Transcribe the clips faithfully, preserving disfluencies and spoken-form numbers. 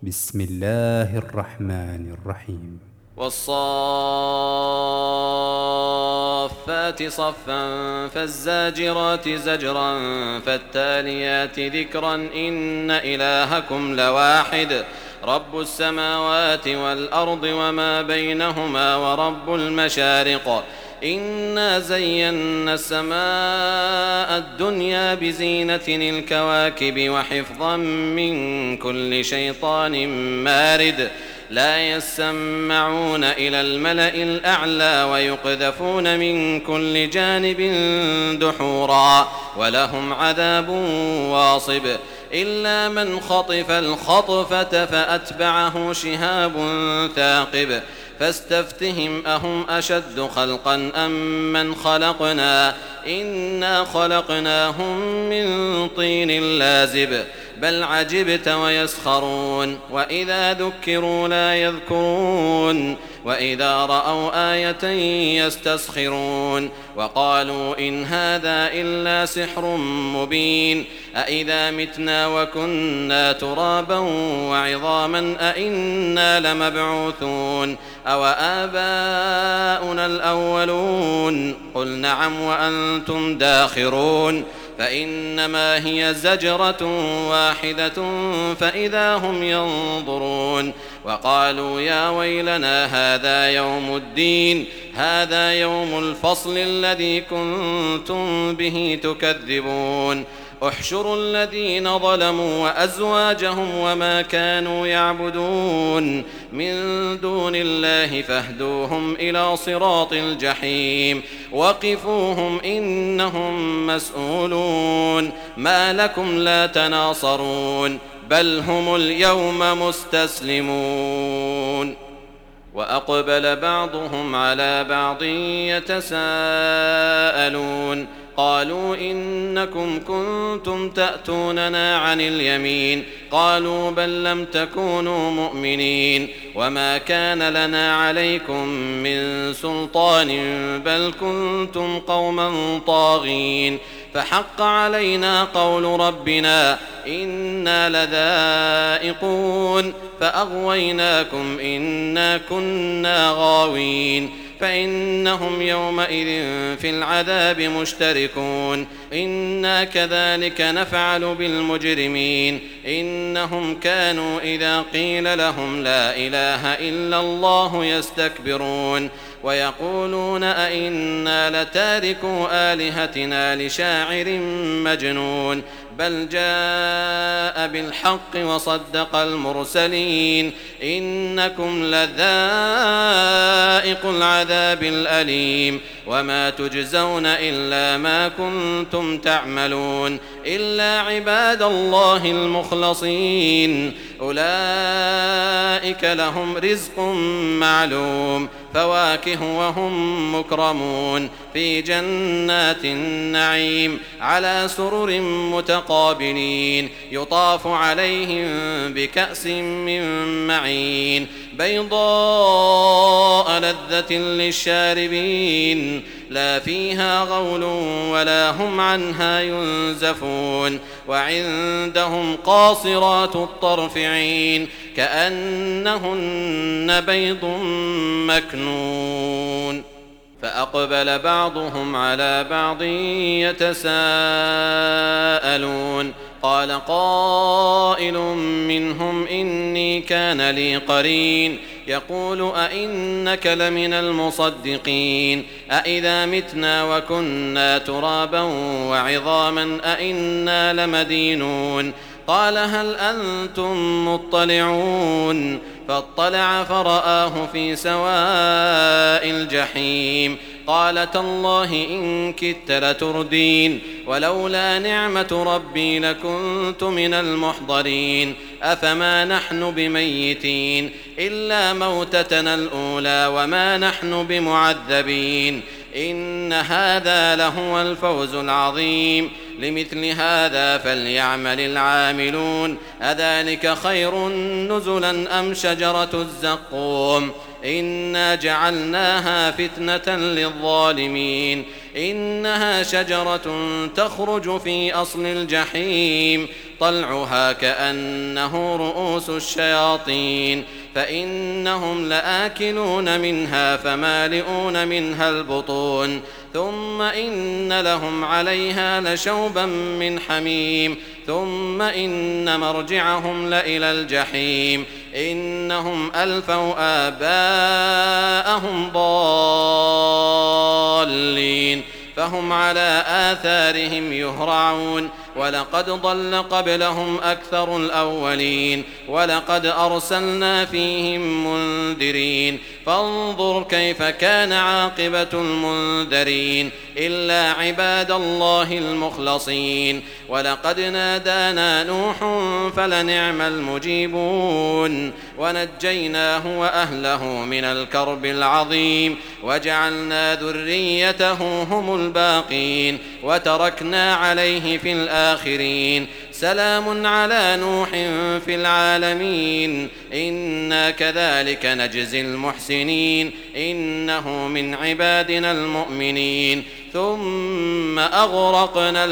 بسم الله الرحمن الرحيم. والصافات صفا فالزاجرات زجرا فالتاليات ذكرا إن إلهكم لواحد رب السماوات والأرض وما بينهما ورب المشارق إنا زينا السماء الدنيا بزينة الكواكب وحفظا من كل شيطان مارد لا يسمعون إلى الملأ الأعلى ويقذفون من كل جانب دحورا ولهم عذاب واصب إلا من خطف الخطفة فأتبعه شهاب ثاقب فاستفتهم أهم أشد خلقا أم من خلقنا إنا خلقناهم من طين لازب بل عجبت ويسخرون وإذا ذكروا لا يذكرون وإذا رأوا آية يستسخرون وقالوا إن هذا إلا سحر مبين أإذا متنا وكنا ترابا وعظاما أإنا لمبعوثون أو آباؤنا الأولون قل نعم وأنتم داخرون فإنما هي زجرة واحدة فإذا هم ينظرون وقالوا يا ويلنا هذا يوم الدين هذا يوم الفصل الذي كنتم به تكذبون احشروا الذين ظلموا وأزواجهم وما كانوا يعبدون من دون الله فاهدوهم إلى صراط الجحيم وقفوهم إنهم مسؤولون ما لكم لا تناصرون بل هم اليوم مستسلمون وأقبل بعضهم على بعض يتساءلون قالوا إنكم كنتم تأتوننا عن اليمين قالوا بل لم تكونوا مؤمنين وما كان لنا عليكم من سلطان بل كنتم قوما طاغين فحق علينا قول ربنا إنا لذائقون فأغويناكم إنا كنا غاوين فإنهم يومئذ في العذاب مشتركون إنا كذلك نفعل بالمجرمين إنهم كانوا إذا قيل لهم لا إله إلا الله يستكبرون ويقولون أئنا لتاركو آلهتنا لشاعر مجنون بل جاء بالحق وصدق المرسلين إنكم لذائق العذاب الأليم وما تجزون إلا ما كنتم تعملون إلا عباد الله المخلصين أولئك لهم رزق معلوم فواكه وهم مكرمون في جنات النعيم على سرر متقابلين يطاف عليهم بكأس من معين بيضاء لذة للشاربين لا فيها غول ولا هم عنها ينزفون وعندهم قاصرات الطرف عين كأنهن بيض مكنون فأقبل بعضهم على بعض يتساءلون قال قائل منهم إني كان لي قرين يقول أئنك لمن المصدقين أئذا متنا وكنا ترابا وعظاما أئنا لمدينون قال هل أنتم مطلعون فاطلع فرآه في سواء الجحيم قال تالله إن كدت لتردين ولولا نعمة ربي لكنت من المحضرين أفما نحن بميتين إلا موتتنا الأولى وما نحن بمعذبين إن هذا لهو الفوز العظيم لمثل هذا فليعمل العاملون أذلك خير نزلا أم شجرة الزقوم إنا جعلناها فتنة للظالمين إنها شجرة تخرج في أصل الجحيم طلعها كأنه رؤوس الشياطين فإنهم لآكلون منها فمالئون منها البطون ثم إن لهم عليها لشوبا من حميم ثم إن مرجعهم لإلى الجحيم إنهم ألفوا آباءهم ضالين فهم على آثارهم يهرعون ولقد ضل قبلهم أكثر الأولين ولقد أرسلنا فيهم منذرين فانظر كيف كان عاقبة المنذرين إلا عباد الله المخلصين ولقد نادانا نوح فلنعم المجيبون ونجيناه وأهله من الكرب العظيم وجعلنا ذريته هم الباقين وتركنا عليه في الآخرين سلام على نوح في العالمين إنا كذلك نجزي المحسنين إنه من عبادنا المؤمنين ثم أغرقنا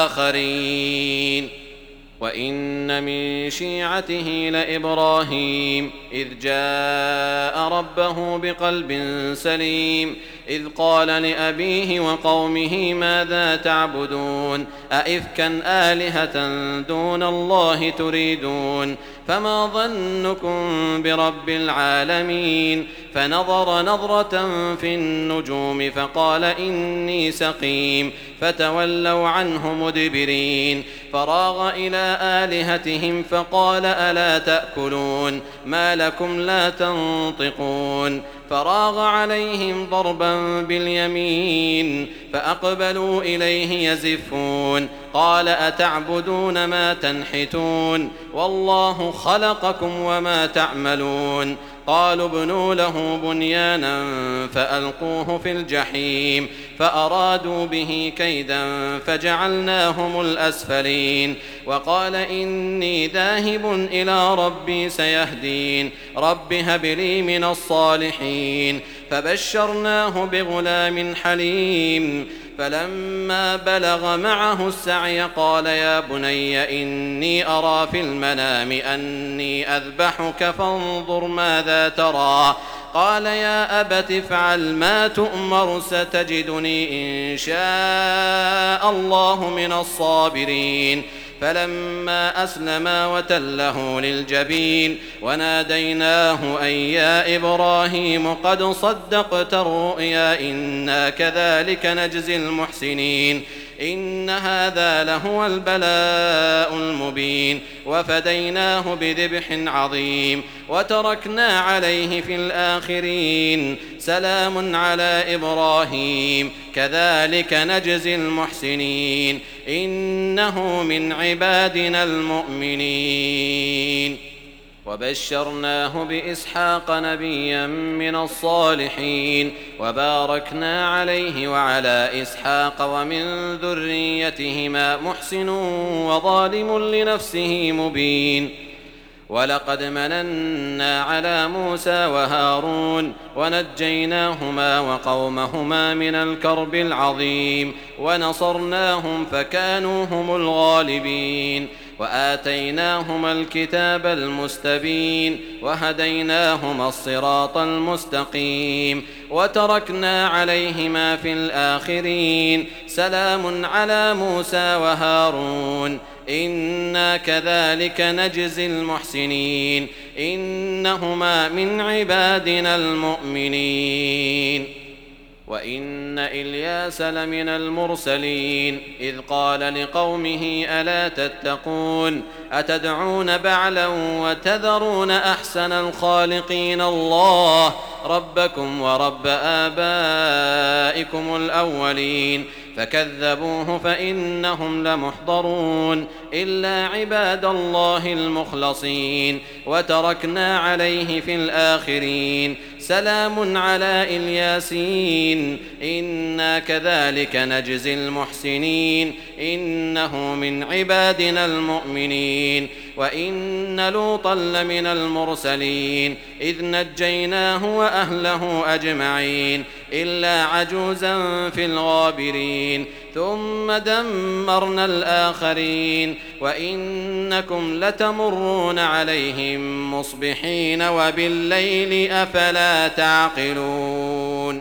الآخرين وإن من شيعته لإبراهيم إذ جاء ربه بقلب سليم إذ قال لأبيه وقومه ماذا تعبدون أئفكا آلهة دون الله تريدون فما ظنكم برب العالمين فنظر نظرة في النجوم فقال إني سقيم فتولوا عنه مدبرين فراغ إلى آلهتهم فقال ألا تأكلون ما لكم لا تنطقون فراغ عليهم ضربا باليمين فأقبلوا إليه يزفون قال أتعبدون ما تنحتون والله خلقكم وما تعملون قالوا ابنوا له بنيانا فألقوه في الجحيم فأرادوا به كيدا فجعلناهم الأسفلين وقال إني ذاهب إلى ربي سيهدين رب هب لي من الصالحين فبشرناه بغلام حليم فلما بلغ معه السعي قال يا بني إني أرى في المنام أني أذبحك فانظر ماذا ترى قال يا أبت افعل ما تؤمر ستجدني إن شاء الله من الصابرين فلما أسلما وتله للجبين وناديناه أن يا إبراهيم قد صدقت الرؤيا إنا كذلك نجزي المحسنين إن هذا لهو البلاء المبين وفديناه بذبح عظيم وتركنا عليه في الآخرين سلام على إبراهيم كذلك نجزي المحسنين إنه من عبادنا المؤمنين وبشرناه بإسحاق نبيا من الصالحين وباركنا عليه وعلى إسحاق ومن ذريتهما محسن وظالم لنفسه مبين ولقد مننا على موسى وهارون ونجيناهما وقومهما من الكرب العظيم ونصرناهم فكانوا هم الغالبين وآتيناهما الكتاب المستبين وهديناهما الصراط المستقيم وتركنا عليهما في الآخرين سلام على موسى وهارون إنا كذلك نجزي المحسنين إنهما من عبادنا المؤمنين وإن إلياس لمن المرسلين إذ قال لقومه ألا تتقون أتدعون بعلا وتذرون أحسن الخالقين الله ربكم ورب آبائكم الأولين فكذبوه فإنهم لمحضرون إلا عباد الله المخلصين وتركنا عليه في الآخرين سلام على الياسين إنا كذلك نجزي المحسنين إنه من عبادنا المؤمنين وإن لوطا لمن المرسلين إذ نجيناه وأهله أجمعين إلا عجوزا في الغابرين ثم دمرنا الآخرين وإنكم لتمرون عليهم مصبحين وبالليل أفلا تعقلون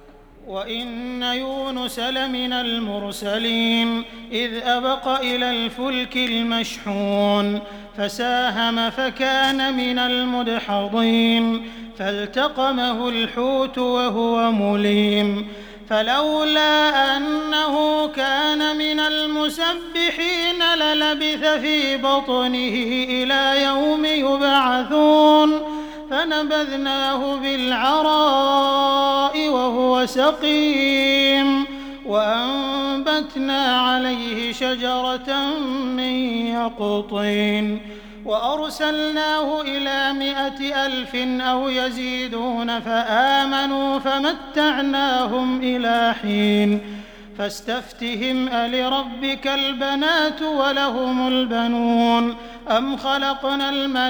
وإن يونس لمن المرسلين إذ أبق إلى الفلك المشحون فساهم فكان من المدحضين فالتقمه الحوت وهو مليم فلولا أنه كان من المسبحين للبث في بطنه إلى يوم يبعثون فنبذناه بالعراء وهو سقيم وأنبتنا عليه شجرة من يقطين وأرسلناه إلى مائة ألف أو يزيدون فآمنوا فمتعناهم إلى حين فاستفتهم ألربك البنات ولهم البنون أم خلقنا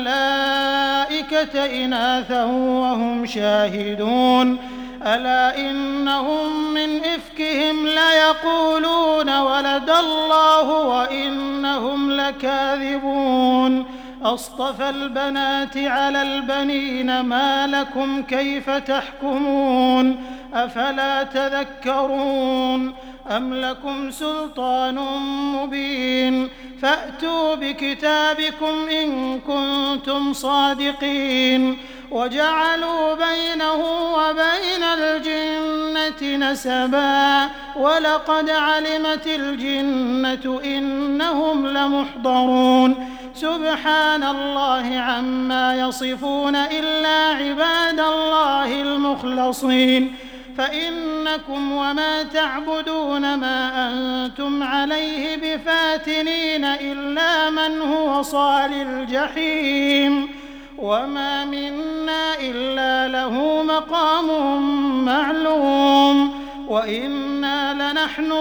الملائكة إناثا وهم شاهدون ألا إنهم من إفكهم ليقولون ولد الله وإنهم لكاذبون أصطفى البنات على البنين ما لكم كيف تحكمون أفلا تذكرون أم لكم سلطان مبين فأتوا بكتابكم إن كنتم صادقين وجعلوا بينه وبين الجنة نسبا ولقد علمت الجنة إنهم لمحضرون سبحان الله عما يصفون إلا عباد الله المخلصين فإنكم وما تعبدون ما أنتم عليه بفاتنين إلا من هو صال الجحيم وما منا إلا له مقام معلوم وإنا لنحن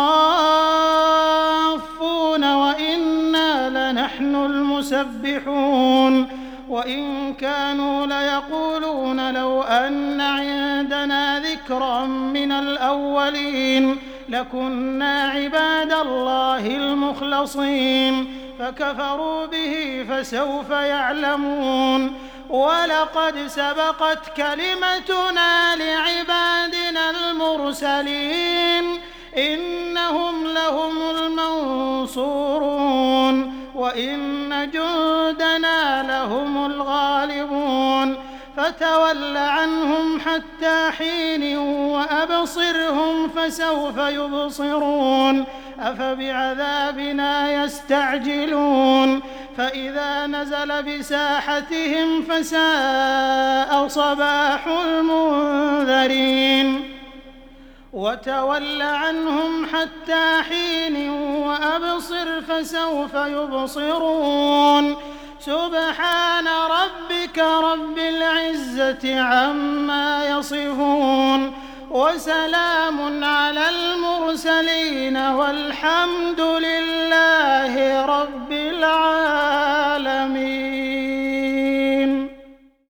الصافون وإنا لنحن المسبحون وإن كانوا ليقولون لو أن عندنا ذكرا من الأولين لكنا عباد الله المخلصين فكفروا به فسوف يعلمون ولقد سبقت كلمتنا لعبادنا المرسلين إنهم لهم المنصورون وإن جندنا لهم الغالبون فتول عنهم حتى حين وأبصرهم فسوف يبصرون أفبعذابنا يستعجلون فإذا نزل بساحتهم فساء صباح المنذرين وتول عنهم حتى حين وأبصر فسوف يبصرون سبحان ربك رب العزة عما يصفون وسلام على المرسلين والحمد لله رب